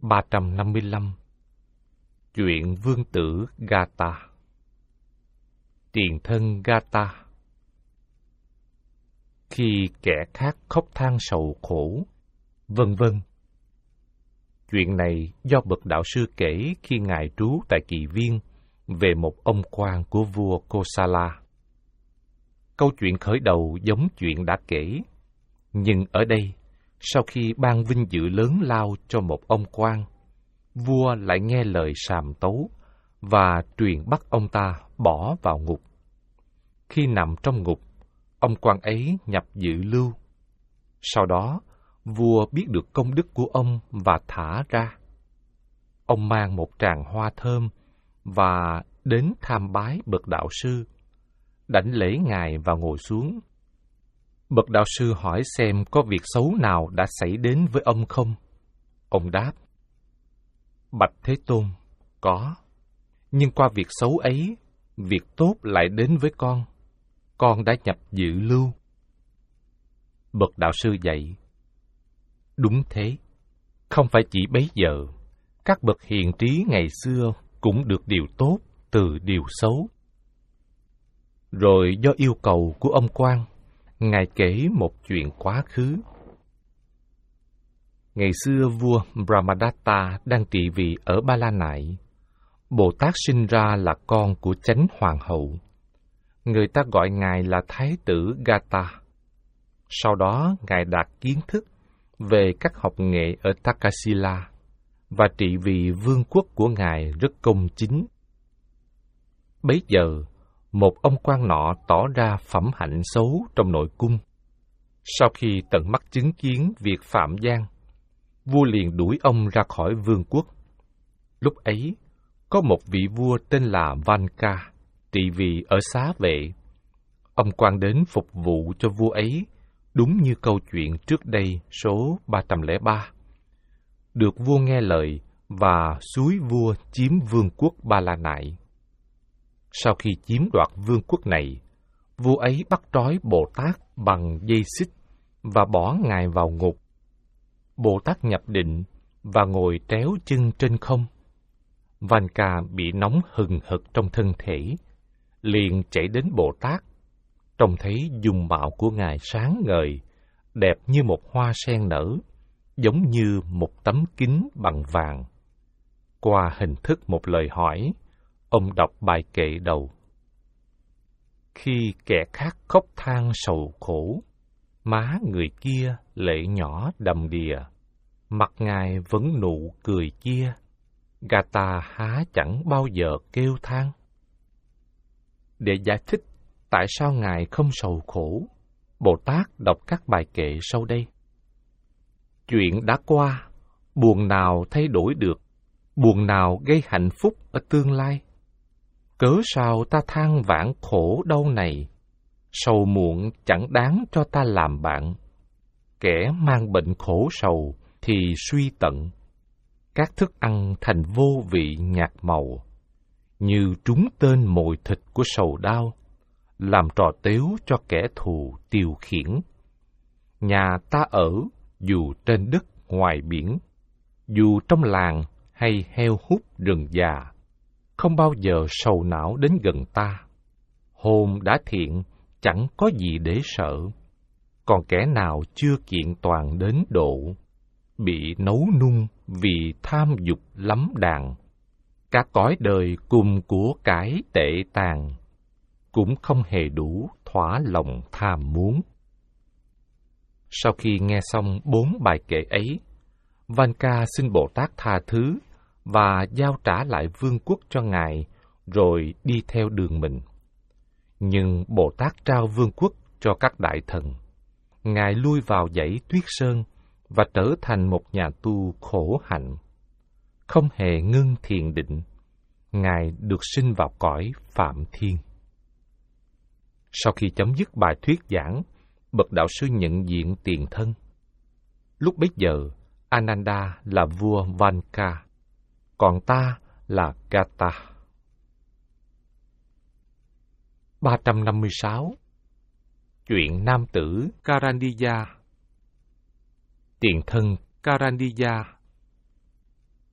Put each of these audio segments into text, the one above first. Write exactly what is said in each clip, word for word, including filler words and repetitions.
ba trăm năm mươi lăm. Chuyện vương tử Gata. Tiền thân Gata. Khi kẻ khác khóc than sầu khổ, vân vân. Chuyện này do bậc đạo sư kể khi ngài trú tại Kỳ Viên về một ông quan của vua Kosala. Câu chuyện khởi đầu giống chuyện đã kể, nhưng ở đây, sau khi ban vinh dự lớn lao cho một ông quan, vua lại nghe lời sàm tấu và truyền bắt ông ta bỏ vào ngục. Khi nằm trong ngục, ông quan ấy nhập dự lưu. Sau đó, vua biết được công đức của ông và thả ra. Ông mang một tràng hoa thơm và đến tham bái bậc đạo sư, đảnh lễ ngài và ngồi xuống. Bậc đạo sư hỏi xem có việc xấu nào đã xảy đến với ông không. Ông đáp: Bạch Thế Tôn, có. Nhưng qua việc xấu ấy, việc tốt lại đến với con. Con đã nhập dự lưu. Bậc đạo sư dạy: Đúng thế. Không phải chỉ bấy giờ, các bậc hiền trí ngày xưa cũng được điều tốt từ điều xấu. Rồi do yêu cầu của ông quan, ngài kể một chuyện quá khứ. Ngày xưa vua Brahmadatta đang trị vì ở Ba La Nại. Bồ Tát sinh ra là con của chánh hoàng hậu. Người ta gọi ngài là Thái tử Gata. Sau đó ngài đạt kiến thức về các học nghệ ở Takasila và trị vì vương quốc của ngài rất công chính. Bấy giờ, một ông quan nọ tỏ ra phẩm hạnh xấu trong nội cung. Sau khi tận mắt chứng kiến việc phạm gian, vua liền đuổi ông ra khỏi vương quốc. Lúc ấy, có một vị vua tên là Vanka, trị vì ở Xá Vệ. Ông quan đến phục vụ cho vua ấy, đúng như câu chuyện trước đây số ba trăm lẻ ba. Được vua nghe lời và xúi vua chiếm vương quốc Ba La Nại. Sau khi chiếm đoạt vương quốc này, vua ấy bắt trói Bồ Tát bằng dây xích và bỏ ngài vào ngục. Bồ Tát nhập định và ngồi tréo chân trên không. Vanka bị nóng hừng hực trong thân thể, liền chạy đến Bồ Tát, trông thấy dung mạo của ngài sáng ngời, đẹp như một hoa sen nở, giống như một tấm kính bằng vàng. Qua hình thức một lời hỏi, ông đọc bài kệ đầu: Khi kẻ khác khóc than sầu khổ, má người kia lệ nhỏ đầm đìa, mặt ngài vẫn nụ cười chia, Gata há chẳng bao giờ kêu than. Để giải thích tại sao ngài không sầu khổ, Bồ Tát đọc các bài kệ sau đây. Chuyện đã qua, buồn nào thay đổi được, buồn nào gây hạnh phúc ở tương lai. Cớ sao ta than vãn khổ đau này, sầu muộn chẳng đáng cho ta làm bạn. Kẻ mang bệnh khổ sầu thì suy tận, các thức ăn thành vô vị nhạt màu, như trúng tên mồi thịt của sầu đau, làm trò tếu cho kẻ thù tiêu khiển. Nhà ta ở, dù trên đất ngoài biển, dù trong làng hay heo hút rừng già, không bao giờ sầu não đến gần ta. Hồn đã thiện, chẳng có gì để sợ, còn kẻ nào chưa kiện toàn đến độ, bị nấu nung vì tham dục lắm đàn. Cả cõi đời cùng của cải tệ tàn, cũng không hề đủ thỏa lòng tham muốn. Sau khi nghe xong bốn bài kệ ấy, Vanka xin Bồ Tát tha thứ và giao trả lại vương quốc cho ngài, rồi đi theo đường mình. Nhưng Bồ Tát trao vương quốc cho các đại thần. Ngài lui vào dãy Tuyết Sơn và trở thành một nhà tu khổ hạnh. Không hề ngưng thiền định, ngài được sinh vào cõi Phạm Thiên. Sau khi chấm dứt bài thuyết giảng, bậc đạo sư nhận diện tiền thân. Lúc bấy giờ, Ananda là vua Vanka, còn ta là Gata. ba trăm năm mươi sáu. Chuyện nam tử Karandiya. Tiền thân Karandiya.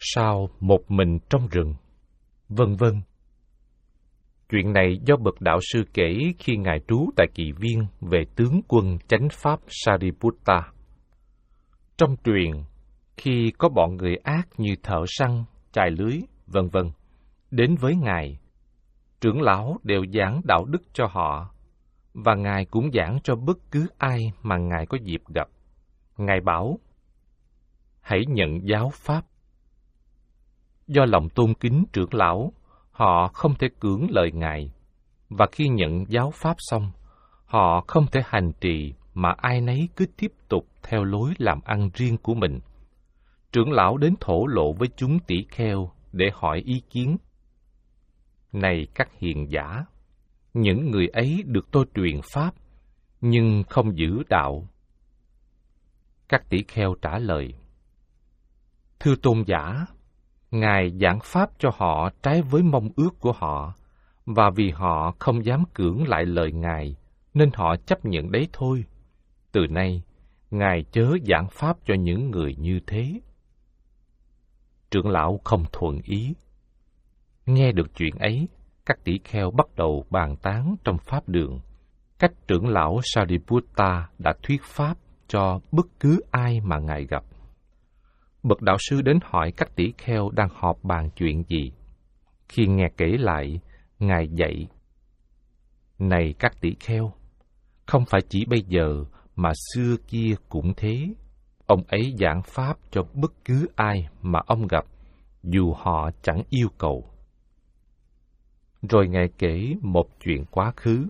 Sao một mình trong rừng, vân vân. Chuyện này do bậc đạo sư kể khi ngài trú tại Kỳ Viên về tướng quân chánh pháp Sariputta. Trong truyền, khi có bọn người ác như thợ săn, chài lưới, vân vân đến với ngài, trưởng lão đều giảng đạo đức cho họ, và ngài cũng giảng cho bất cứ ai mà ngài có dịp gặp. Ngài bảo: hãy nhận giáo pháp. Do lòng tôn kính trưởng lão, họ không thể cưỡng lời ngài, và khi nhận giáo pháp xong, họ không thể hành trì mà ai nấy cứ tiếp tục theo lối làm ăn riêng của mình. Trưởng lão đến thổ lộ với chúng tỷ kheo để hỏi ý kiến. Này các hiền giả, những người ấy được tôi truyền pháp, nhưng không giữ đạo. Các tỷ kheo trả lời: thưa tôn giả, ngài giảng pháp cho họ trái với mong ước của họ, và vì họ không dám cưỡng lại lời ngài, nên họ chấp nhận đấy thôi. Từ nay, ngài chớ giảng pháp cho những người như thế. Trưởng lão không thuận ý. Nghe được chuyện ấy, các tỷ kheo bắt đầu bàn tán trong pháp đường cách trưởng lão Sariputta đã thuyết pháp cho bất cứ ai mà ngài gặp. Bậc đạo sư đến hỏi các tỷ kheo đang họp bàn chuyện gì. Khi nghe kể lại, ngài dạy: này các tỷ kheo, không phải chỉ bây giờ mà xưa kia cũng thế. Ông ấy giảng pháp cho bất cứ ai mà ông gặp, dù họ chẳng yêu cầu. Rồi ngài kể một chuyện quá khứ.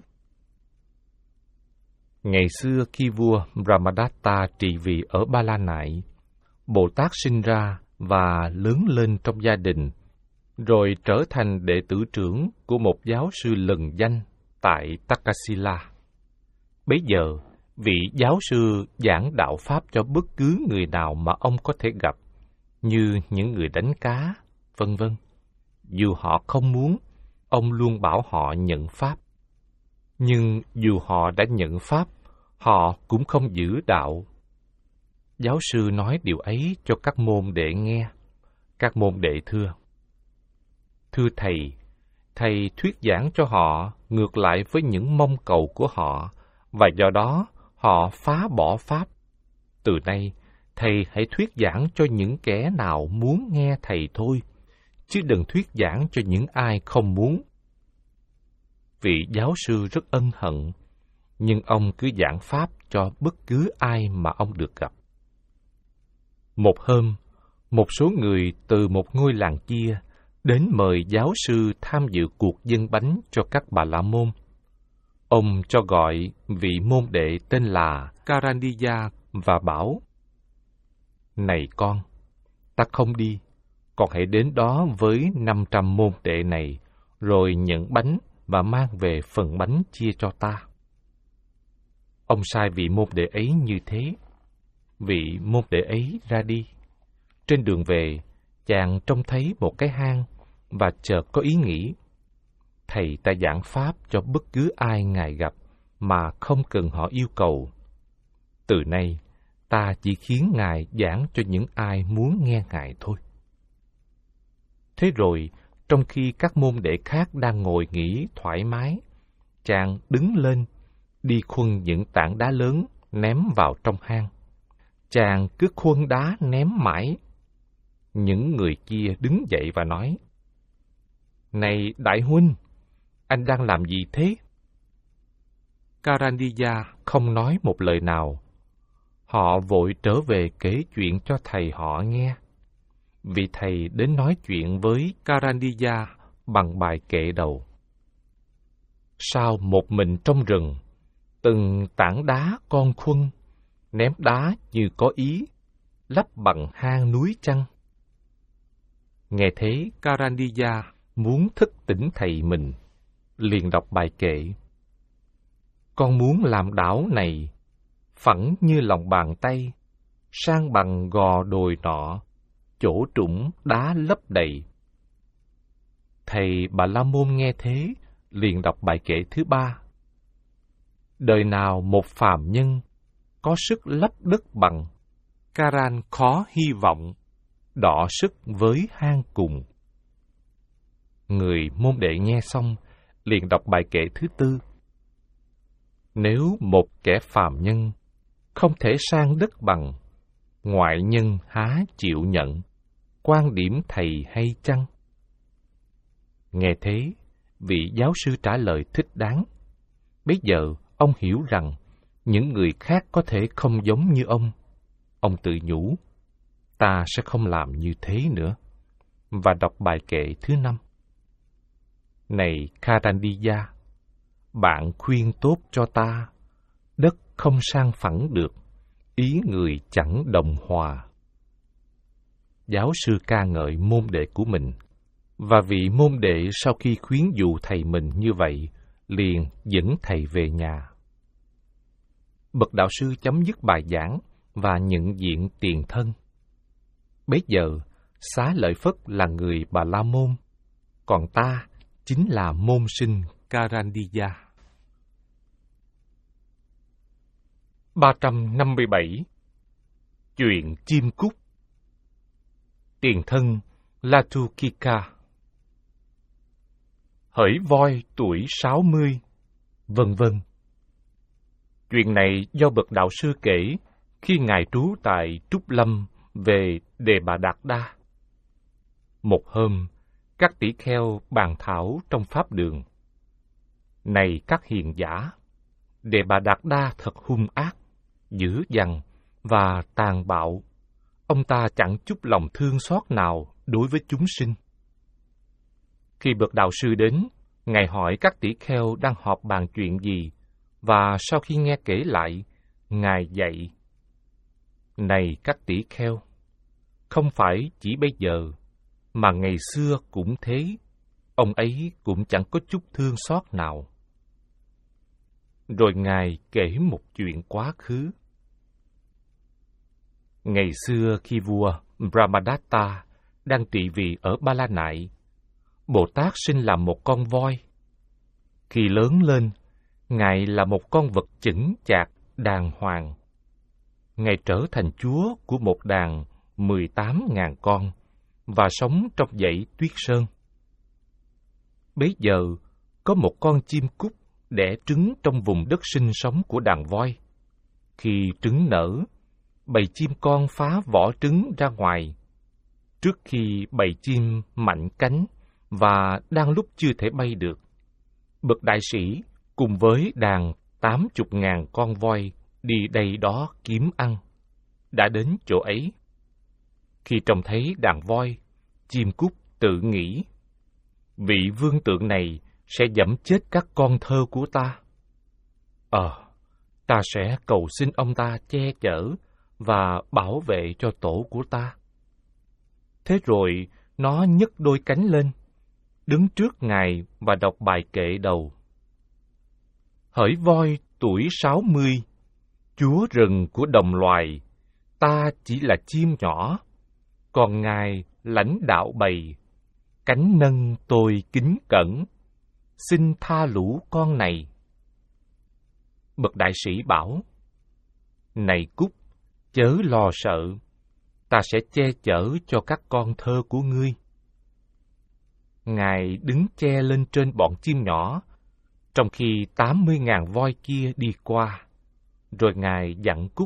Ngày xưa khi vua Brahmadatta trị vì ở Ba La Nại, Bồ Tát sinh ra và lớn lên trong gia đình, rồi trở thành đệ tử trưởng của một giáo sư lừng danh tại Takasila. Bấy giờ, vị giáo sư giảng đạo pháp cho bất cứ người nào mà ông có thể gặp, như những người đánh cá, vân vân. Dù họ không muốn, ông luôn bảo họ nhận pháp. Nhưng dù họ đã nhận pháp, họ cũng không giữ đạo. Giáo sư nói điều ấy cho các môn đệ nghe. Các môn đệ thưa: thưa thầy, thầy thuyết giảng cho họ ngược lại với những mong cầu của họ, và do đó họ phá bỏ pháp. Từ nay, thầy hãy thuyết giảng cho những kẻ nào muốn nghe thầy thôi, chứ đừng thuyết giảng cho những ai không muốn. Vị giáo sư rất ân hận, nhưng ông cứ giảng pháp cho bất cứ ai mà ông được gặp. Một hôm, một số người từ một ngôi làng kia đến mời giáo sư tham dự cuộc dâng bánh cho các bà la môn. Ông cho gọi vị môn đệ tên là Karandiya và bảo: này con, ta không đi, con hãy đến đó với năm trăm môn đệ này, rồi nhận bánh và mang về phần bánh chia cho ta. Ông sai vị môn đệ ấy như thế. Vị môn đệ ấy ra đi. Trên đường về, chàng trông thấy một cái hang và chợt có ý nghĩ: thầy ta giảng pháp cho bất cứ ai ngài gặp mà không cần họ yêu cầu. Từ nay, ta chỉ khiến ngài giảng cho những ai muốn nghe ngài thôi. Thế rồi, trong khi các môn đệ khác đang ngồi nghỉ thoải mái, chàng đứng lên, đi khuân những tảng đá lớn ném vào trong hang. Chàng cứ khuân đá ném mãi. Những người kia đứng dậy và nói: này đại huynh, anh đang làm gì thế? Karandiya không nói một lời nào. Họ vội trở về kể chuyện cho thầy họ nghe. Vị thầy đến nói chuyện với Karandiya bằng bài kệ đầu: sao một mình trong rừng, từng tảng đá con khuân, ném đá như có ý, lấp bằng hang núi chăng? Nghe thế, Karandiya muốn thức tỉnh thầy mình, liền đọc bài kệ: con muốn làm đảo này, phẳng như lòng bàn tay, sang bằng gò đồi nọ, chỗ trũng đá lấp đầy. Thầy Bà La Môn nghe thế, liền đọc bài kệ thứ ba: đời nào một phàm nhân có sức lấp đất bằng, Karan khó hy vọng, đọ sức với hang cùng. Người môn đệ nghe xong, liền đọc bài kệ thứ tư. Nếu một kẻ phàm nhân không thể sang đất bằng, ngoại nhân há chịu nhận, quan điểm thầy hay chăng? Nghe thế, vị giáo sư trả lời thích đáng. Bấy giờ, ông hiểu rằng những người khác có thể không giống như ông. Ông tự nhủ, ta sẽ không làm như thế nữa, và đọc bài kệ thứ năm. Này Karandiya, bạn khuyên tốt cho ta, đất không sang phẳng được, ý người chẳng đồng hòa. Giáo sư ca ngợi môn đệ của mình, và vị môn đệ sau khi khuyến dụ thầy mình như vậy, liền dẫn thầy về nhà. Bậc đạo sư chấm dứt bài giảng và nhận diện tiền thân. Bấy giờ, Xá Lợi Phất là người Bà La Môn, còn ta chính là môn sinh Karandiya. ba trăm năm mươi bảy. Chuyện chim cút. Tiền thân Latukika. Hỡi voi tuổi sáu mươi, vân vân. Chuyện này do bậc đạo sư kể khi ngài trú tại Trúc Lâm về Đề Bà Đạt Đa. Một hôm, các tỷ kheo bàn thảo trong pháp đường. Này các hiền giả, Đề Bà Đạt Đa thật hung ác, dữ dằn và tàn bạo. Ông ta chẳng chút lòng thương xót nào đối với chúng sinh. Khi bậc đạo sư đến, ngài hỏi các tỷ kheo đang họp bàn chuyện gì, và sau khi nghe kể lại, ngài dạy: Này các tỷ kheo, không phải chỉ bây giờ, mà ngày xưa cũng thế, ông ấy cũng chẳng có chút thương xót nào. Rồi ngài kể một chuyện quá khứ. Ngày xưa khi vua Brahmadatta đang trị vì ở Ba La Nại, Bồ Tát sinh làm một con voi. Khi lớn lên, ngài là một con vật chững chạc, đàng hoàng. Ngài trở thành chúa của một đàn mười tám ngàn con và sống trong dãy Tuyết Sơn. Bấy giờ, có một con chim cút đẻ trứng trong vùng đất sinh sống của đàn voi. Khi trứng nở, bầy chim con phá vỏ trứng ra ngoài. Trước khi bầy chim mạnh cánh và đang lúc chưa thể bay được, bậc đại sĩ cùng với đàn tám chục ngàn con voi đi đây đó kiếm ăn, đã đến chỗ ấy. Khi trông thấy đàn voi, chim cút tự nghĩ: vị vương tượng này sẽ giẫm chết các con thơ của ta. Ờ, ta sẽ cầu xin ông ta che chở và bảo vệ cho tổ của ta. Thế rồi nó nhấc đôi cánh lên, đứng trước ngài và đọc bài kệ đầu. Hỡi voi tuổi sáu mươi, chúa rừng của đồng loài, ta chỉ là chim nhỏ, còn ngài lãnh đạo bầy, cánh nâng tôi kính cẩn, xin tha lũ con này. Bậc đại sĩ bảo: Này cút, chớ lo sợ, ta sẽ che chở cho các con thơ của ngươi. Ngài đứng che lên trên bọn chim nhỏ, trong khi tám mươi ngàn voi kia đi qua, rồi ngài dặn cút: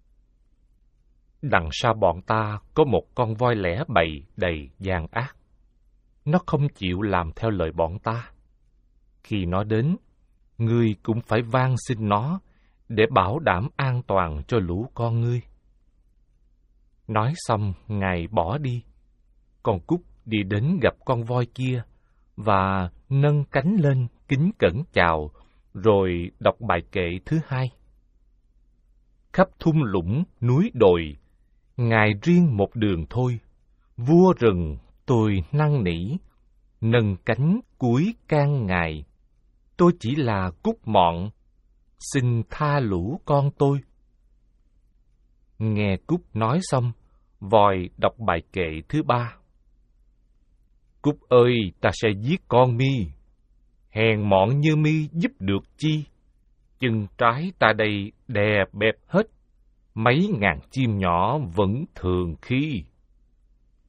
Đằng sau bọn ta có một con voi lẻ bầy đầy gian ác. Nó không chịu làm theo lời bọn ta. Khi nó đến, ngươi cũng phải van xin nó để bảo đảm an toàn cho lũ con ngươi. Nói xong, ngài bỏ đi. Con cút đi đến gặp con voi kia và nâng cánh lên kính cẩn chào, rồi đọc bài kệ thứ hai. Khắp thung lũng núi đồi, ngài riêng một đường thôi. Vua rừng tôi năn nỉ, nâng cánh cúi can ngài. Tôi chỉ là cút mọn, xin tha lũ con tôi. Nghe cút nói xong, voi đọc bài kệ thứ ba. Cút ơi, ta sẽ giết con mi. Hèn mọn như mi giúp được chi? Chân trái ta đây đè bẹp hết, mấy ngàn chim nhỏ vẫn thường khi.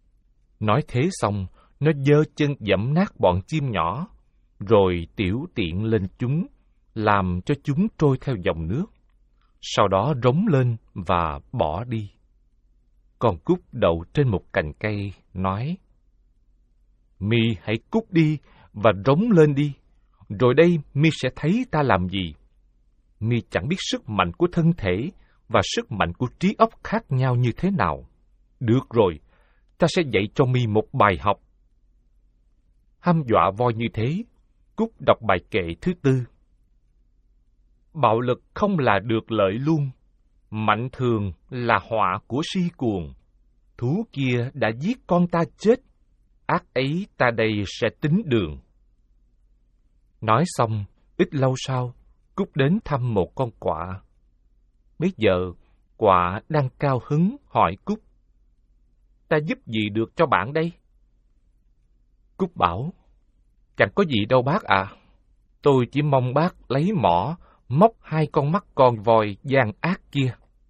Nói thế xong, nó giơ chân giẫm nát bọn chim nhỏ, rồi tiểu tiện lên chúng, làm cho chúng trôi theo dòng nước. Sau đó rống lên và bỏ đi. Con cút đậu trên một cành cây, nói: Mi hãy cút đi và rống lên đi, rồi đây Mi sẽ thấy ta làm gì. Mi chẳng biết sức mạnh của thân thể và sức mạnh của trí óc khác nhau như thế nào. Được rồi, ta sẽ dạy cho Mi một bài học. Hăm dọa voi như thế, Cút đọc bài kệ thứ tư. Bạo lực không là được lợi luôn, mạnh thường là họa của si cuồng. Thú kia đã giết con ta chết, ác ấy ta đây sẽ tính đường. Nói xong, ít lâu sau, Cút đến thăm một con quạ. Bây giờ, quạ đang cao hứng hỏi Cút: Ta giúp gì được cho bạn đây? Cút bảo: Chẳng có gì đâu bác ạ. À. Tôi chỉ mong bác lấy mỏ, móc hai con mắt con voi gian ác kia.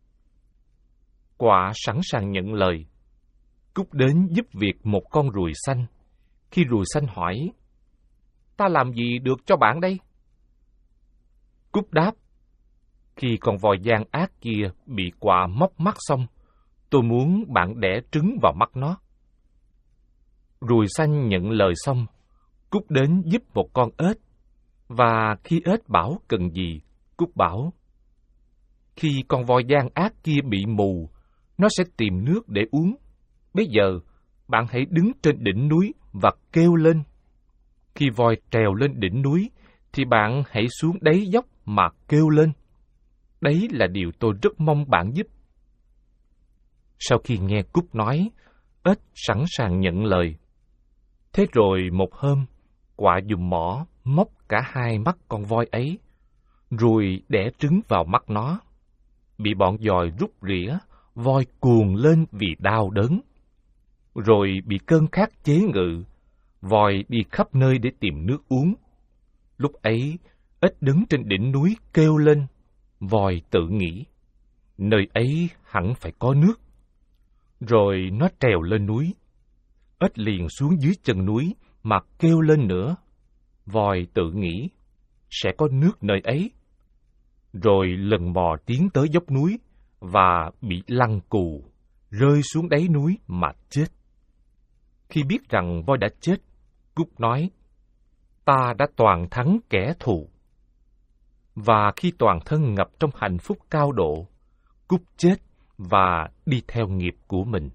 Quạ sẵn sàng nhận lời. Cút đến giúp việc một con ruồi xanh. Khi ruồi xanh hỏi: Ta làm gì được cho bạn đây? Cút đáp: Khi con voi gian ác kia bị quạ móc mắt xong, tôi muốn bạn đẻ trứng vào mắt nó. Ruồi xanh nhận lời xong, Cút đến giúp một con ếch. Và khi ếch bảo cần gì, Cút bảo: Khi con voi gian ác kia bị mù, nó sẽ tìm nước để uống. Bây giờ, bạn hãy đứng trên đỉnh núi và kêu lên. Khi voi trèo lên đỉnh núi, thì bạn hãy xuống đáy dốc mà kêu lên. Đấy là điều tôi rất mong bạn giúp. Sau khi nghe Cút nói, ếch sẵn sàng nhận lời. Thế rồi một hôm, quạ dùng mỏ móc cả hai mắt con voi ấy, rồi đẻ trứng vào mắt nó. Bị bọn giòi rút rỉa, voi cuồng lên vì đau đớn. Rồi bị cơn khát chế ngự, voi đi khắp nơi để tìm nước uống. Lúc ấy, ếch đứng trên đỉnh núi kêu lên. Voi tự nghĩ, nơi ấy hẳn phải có nước. Rồi nó trèo lên núi. Ếch liền xuống dưới chân núi mà kêu lên nữa. Voi tự nghĩ, sẽ có nước nơi ấy. Rồi lần mò tiến tới dốc núi và bị lăn cù, rơi xuống đáy núi mà chết. Khi biết rằng voi đã chết, Cút nói: Ta đã toàn thắng kẻ thù. Và khi toàn thân ngập trong hạnh phúc cao độ, Cút chết và đi theo nghiệp của mình.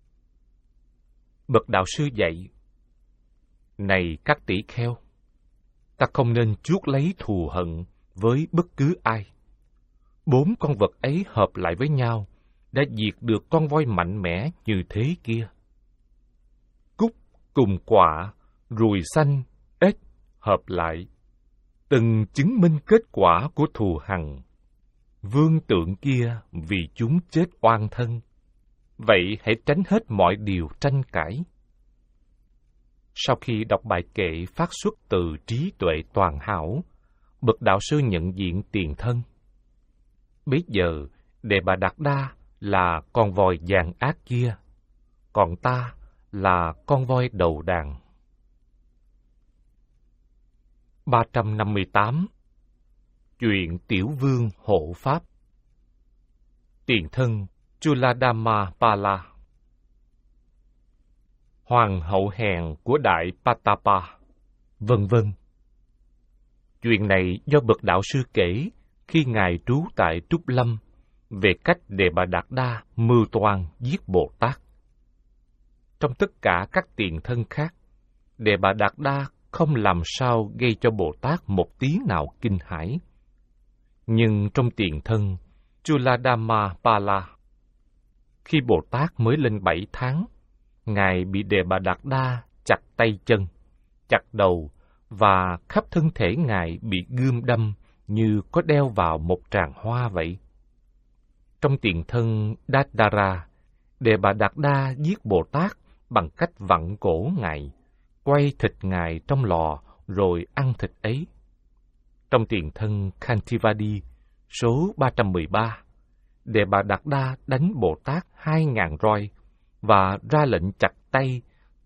Bậc đạo sư dạy: Này các tỷ kheo, ta không nên chuốc lấy thù hận với bất cứ ai. Bốn con vật ấy hợp lại với nhau đã diệt được con voi mạnh mẽ như thế kia. Cút cùng quạ, ruồi xanh, ếch hợp lại, từng chứng minh kết quả của thù hằn. Vương tượng kia vì chúng chết oan thân. Vậy hãy tránh hết mọi điều tranh cãi. Sau khi đọc bài kệ phát xuất từ trí tuệ toàn hảo, bậc đạo sư nhận diện tiền thân. Bấy giờ, Đề Bà Đạt Đa là con voi vàng ác kia, còn ta là con voi đầu đàn. ba trăm năm mươi tám. Chuyện Tiểu Vương hộ Pháp. Tiền thân Chuladamapala, Hoàng hậu hèn của Đại Patapa, vân vân. Chuyện này do bậc đạo sư kể khi Ngài trú tại Trúc Lâm về cách Đề Bà Đạt Đa mưu toan giết Bồ Tát. Trong tất cả các tiền thân khác, Đề Bà Đạt Đa không làm sao gây cho Bồ Tát một tiếng nào kinh hãi. Nhưng trong tiền thân Chuladamapala, khi Bồ Tát mới lên bảy tháng, Ngài bị Đề Bà Đạt Đa chặt tay chân, chặt đầu, và khắp thân thể Ngài bị gươm đâm như có đeo vào một tràng hoa vậy. Trong tiền thân Dadara, Đề Bà Đạt Đa giết Bồ Tát bằng cách vặn cổ Ngài, quay thịt Ngài trong lò rồi ăn thịt ấy. Trong tiền thân Khantivadi, số ba trăm mười ba, Đề Bà Đạt Đa đánh Bồ Tát hai ngàn roi và ra lệnh chặt tay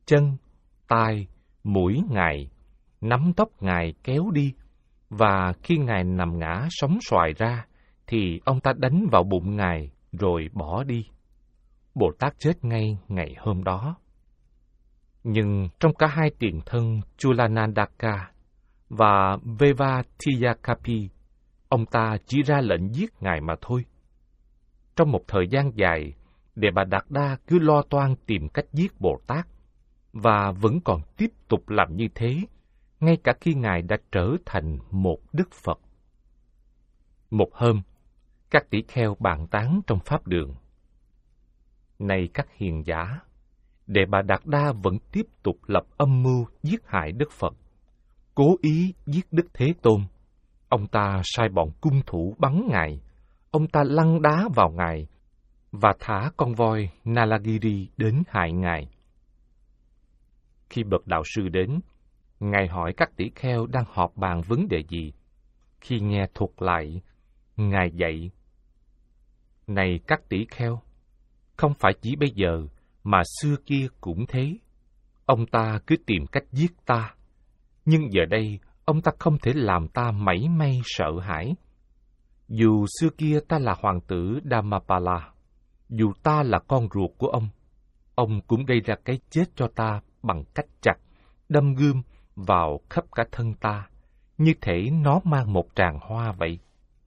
chân, tai, mũi Ngài, nắm tóc Ngài kéo đi, và khi Ngài nằm ngã sống xoài ra, thì ông ta đánh vào bụng Ngài rồi bỏ đi. Bồ Tát chết ngay ngày hôm đó. Nhưng trong cả hai tiền thân Chulanandaka và Vevatiyakapi, ông ta chỉ ra lệnh giết Ngài mà thôi. Trong một thời gian dài, Đề Bà Đạt Đa cứ lo toan tìm cách giết Bồ Tát, và vẫn còn tiếp tục làm như thế, ngay cả khi Ngài đã trở thành một Đức Phật. Một hôm, các tỷ kheo bàn tán trong pháp đường. Này các hiền giả, Đề Bà Đạt Đa vẫn tiếp tục lập âm mưu giết hại Đức Phật, cố ý giết Đức Thế Tôn. Ông ta sai bọn cung thủ bắn Ngài, ông ta lăn đá vào Ngài, và thả con voi Nalagiri đến hại Ngài. Khi bậc đạo sư đến, Ngài hỏi các tỷ kheo đang họp bàn vấn đề gì. Khi nghe thuật lại, Ngài dạy: Này các tỷ kheo, không phải chỉ bây giờ, mà xưa kia cũng thế. Ông ta cứ tìm cách giết ta, nhưng giờ đây ông ta không thể làm ta mảy may sợ hãi. Dù xưa kia ta là hoàng tử Dhammapala, dù ta là con ruột của ông, ông cũng gây ra cái chết cho ta bằng cách chặt, đâm gươm vào khắp cả thân ta, như thể nó mang một tràng hoa vậy.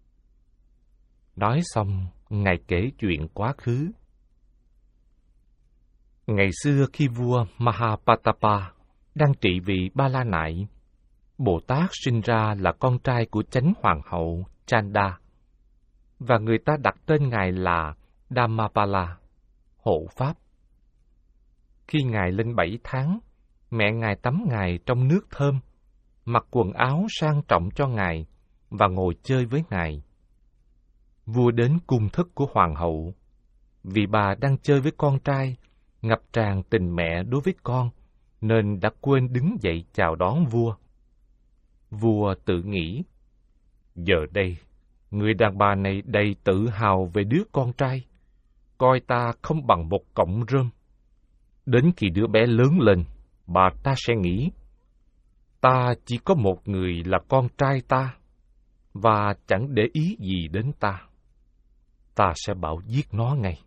Nói xong, Ngài kể chuyện quá khứ. Ngày xưa khi vua Mahapatapa đang trị vì Ba La Nại, Bồ Tát sinh ra là con trai của chánh hoàng hậu Chanda, và người ta đặt tên Ngài là Dhammapala, hộ pháp. Khi Ngài lên bảy tháng, mẹ Ngài tắm Ngài trong nước thơm, mặc quần áo sang trọng cho Ngài và ngồi chơi với Ngài. Vua đến cung thất của hoàng hậu, vì bà đang chơi với con trai, ngập tràn tình mẹ đối với con, nên đã quên đứng dậy chào đón vua. Vua tự nghĩ, giờ đây, người đàn bà này đầy tự hào về đứa con trai, coi ta không bằng một cọng rơm. Đến khi đứa bé lớn lên, bà ta sẽ nghĩ, ta chỉ có một người là con trai ta, và chẳng để ý gì đến ta. Ta sẽ bảo giết nó ngay.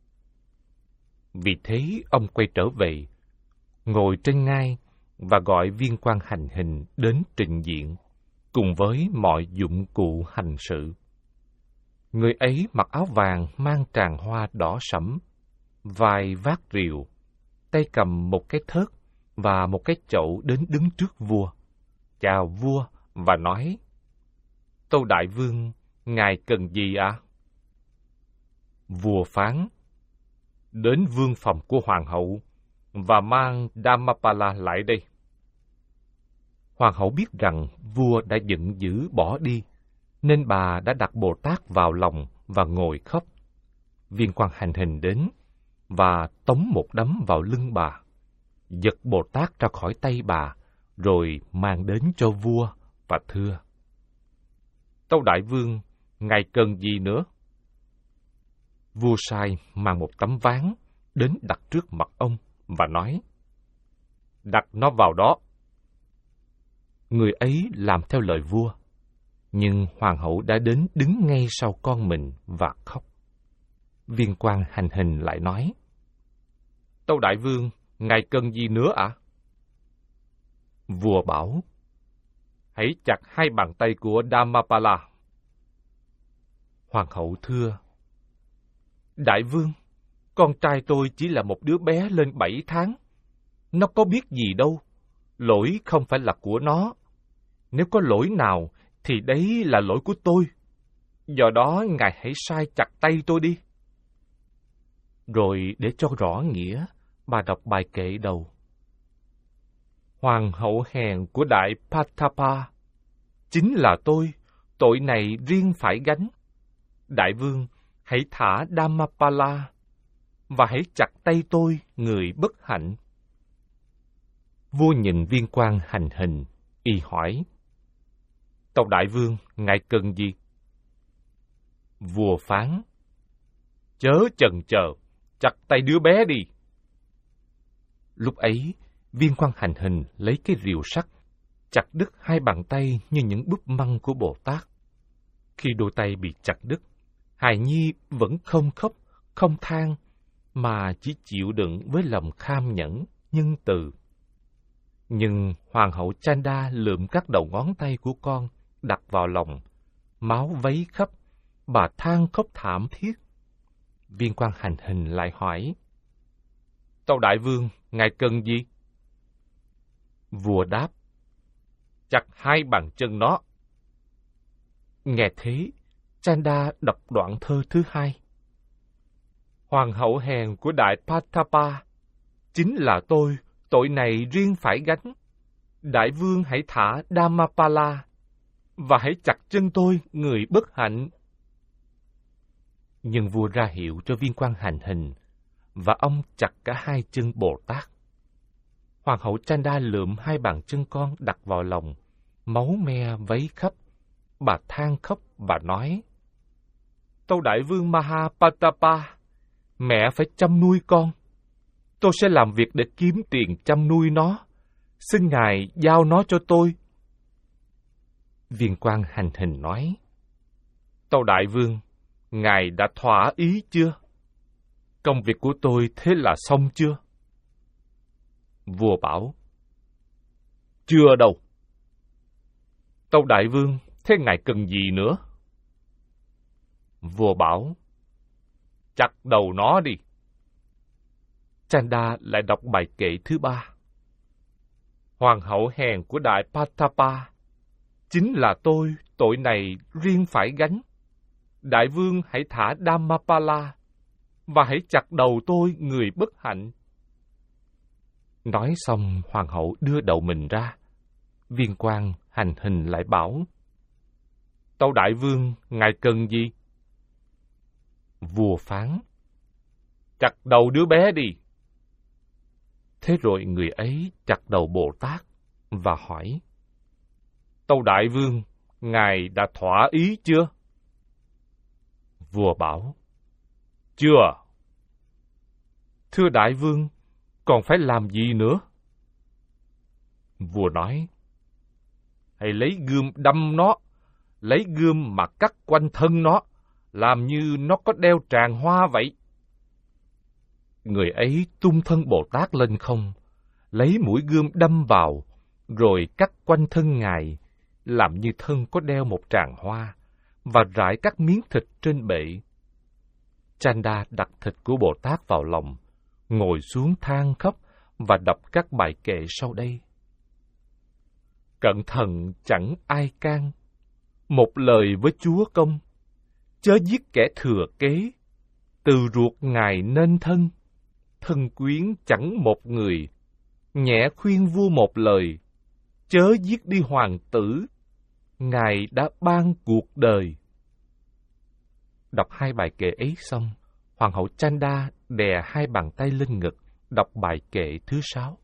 Vì thế, ông quay trở về, ngồi trên ngai và gọi viên quan hành hình đến trình diện, cùng với mọi dụng cụ hành sự. Người ấy mặc áo vàng mang tràng hoa đỏ sẫm, vai vác rìu, tay cầm một cái thớt và một cái chậu đến đứng trước vua, chào vua và nói: Tâu đại vương, ngài cần gì ạ? À? Vua phán: Đến vương phòng của hoàng hậu và mang Dhammapala lại đây. Hoàng hậu biết rằng vua đã giận dữ bỏ đi, nên bà đã đặt Bồ Tát vào lòng và ngồi khóc. Viên quan hành hình đến và tống một đấm vào lưng bà, giật Bồ Tát ra khỏi tay bà, rồi mang đến cho vua và thưa: Tâu đại vương, ngài cần gì nữa? Vua sai mang một tấm ván đến đặt trước mặt ông và nói: Đặt nó vào đó. Người ấy làm theo lời vua, nhưng hoàng hậu đã đến đứng ngay sau con mình và khóc. Viên quan hành hình lại nói: Tâu đại vương, ngài cần gì nữa ạ? À? Vua bảo: Hãy chặt hai bàn tay của Dhammapala. Hoàng hậu thưa: Đại vương, con trai tôi chỉ là một đứa bé lên bảy tháng. Nó có biết gì đâu. Lỗi không phải là của nó. Nếu có lỗi nào, thì đấy là lỗi của tôi. Do đó, ngài hãy sai chặt tay tôi đi. Rồi để cho rõ nghĩa, bà đọc bài kệ đầu. Hoàng hậu hèn của Đại Patapa, chính là tôi, tội này riêng phải gánh. Đại vương, hãy thả Dhammapala, và hãy chặt tay tôi, người bất hạnh. Vua nhìn viên quan hành hình, y hỏi: Tâu đại vương, ngài cần gì? Vua phán: Chớ chần chờ, chặt tay đứa bé đi. Lúc ấy, Viên Quan Hành Hình lấy cái rìu sắt, chặt đứt hai bàn tay như những búp măng của Bồ Tát. Khi đôi tay bị chặt đứt, hài nhi vẫn không khóc, không than, mà chỉ chịu đựng với lòng kham nhẫn, nhân từ. Nhưng Hoàng hậu Chanda lượm các đầu ngón tay của con, đặt vào lòng, máu vấy khắp, bà than khóc thảm thiết. Viên Quan Hành Hình lại hỏi, Tâu đại vương, ngài cần gì? Vua đáp, chặt hai bàn chân nó. Nghe thế, Chanda đọc đoạn thơ thứ hai. Hoàng hậu hèn của Đại Patapa, chính là tôi, tội này riêng phải gánh. Đại vương hãy thả Dhammapala, và hãy chặt chân tôi, người bất hạnh. Nhưng vua ra hiệu cho Viên Quan Hành Hình, và ông chặt cả hai chân Bồ Tát. Hoàng hậu Chanda lượm hai bàn chân con đặt vào lòng, máu me vấy khắp. Bà than khóc và nói, Tâu đại vương Mahapatapa, mẹ phải chăm nuôi con. Tôi sẽ làm việc để kiếm tiền chăm nuôi nó. Xin ngài giao nó cho tôi. Viên Quan Hành Hình nói, Tâu đại vương, ngài đã thỏa ý chưa? Công việc của tôi thế là xong chưa? Vua bảo, chưa đâu. Tâu đại vương, thế ngài cần gì nữa? Vua bảo, chặt đầu nó đi. Chanda lại đọc bài kệ thứ ba. Hoàng hậu hèn của Đại Patapa, chính là tôi, tội này riêng phải gánh. Đại vương hãy thả Dhammapala, và hãy chặt đầu tôi, người bất hạnh. Nói xong, hoàng hậu đưa đầu mình ra. Viên Quan Hành Hình lại bảo, Tâu đại vương, ngài cần gì? Vua phán, chặt đầu đứa bé đi. Thế rồi người ấy chặt đầu Bồ Tát và hỏi, Tâu đại vương, ngài đã thỏa ý chưa? Vua bảo, chưa. Thưa đại vương, còn phải làm gì nữa? Vua nói, hãy lấy gươm đâm nó, lấy gươm mà cắt quanh thân nó, làm như nó có đeo tràng hoa vậy. Người ấy tung thân Bồ Tát lên không, lấy mũi gươm đâm vào, rồi cắt quanh thân ngài, làm như thân có đeo một tràng hoa, và rải các miếng thịt trên bệ. Chanda đặt thịt của Bồ Tát vào lòng, ngồi xuống than khóc và đọc các bài kệ sau đây. Cẩn thận chẳng ai can, một lời với Chúa công, chớ giết kẻ thừa kế, từ ruột ngài nên thân, thân quyến chẳng một người, nhẹ khuyên vua một lời, chớ giết đi hoàng tử, ngài đã ban cuộc đời. Đọc hai bài kệ ấy xong, Hoàng hậu Chanda đè hai bàn tay lên ngực, đọc bài kệ thứ sáu.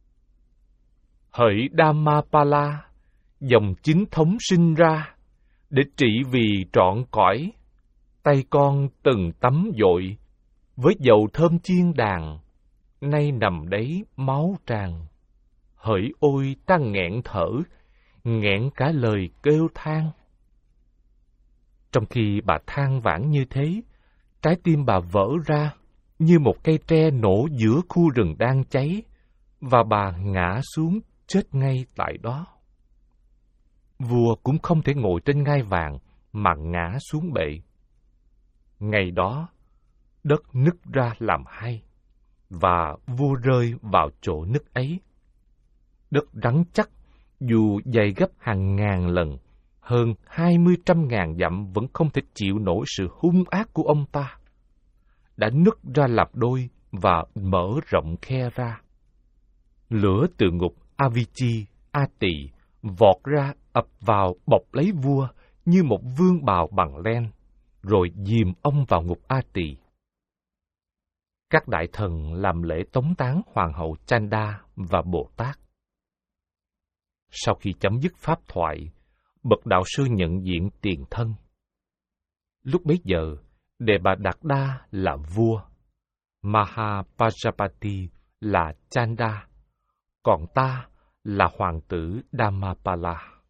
Hỡi Dhammapala, dòng chính thống sinh ra, để trị vì trọn cõi, tay con từng tắm dội, với dầu thơm chiên đàn, nay nằm đấy máu tràn. Hỡi ôi ta nghẹn thở, nghẹn cả lời kêu than. Trong khi bà than vãn như thế, trái tim bà vỡ ra như một cây tre nổ giữa khu rừng đang cháy, và bà ngã xuống chết ngay tại đó. Vua cũng không thể ngồi trên ngai vàng mà ngã xuống bệ. Ngày đó, đất nứt ra làm hai, và vua rơi vào chỗ nứt ấy. Đất rắn chắc, dù dày gấp hàng ngàn lần, hơn hai mươi trăm ngàn dặm vẫn không thể chịu nổi sự hung ác của ông ta. Đã nứt ra làm đôi và mở rộng khe ra. Lửa từ ngục Avichi, A Tỳ vọt ra ập vào bọc lấy vua như một vương bào bằng len, rồi dìm ông vào ngục A Tỳ. Các đại thần làm lễ tống táng hoàng hậu Chanda và Bồ Tát. Sau khi chấm dứt pháp thoại, bậc đạo sư nhận diện tiền thân. Lúc bấy giờ, Đề Bà Đạt Đa là vua, Mahapajapati là Chanda, còn ta là hoàng tử Dhammapala.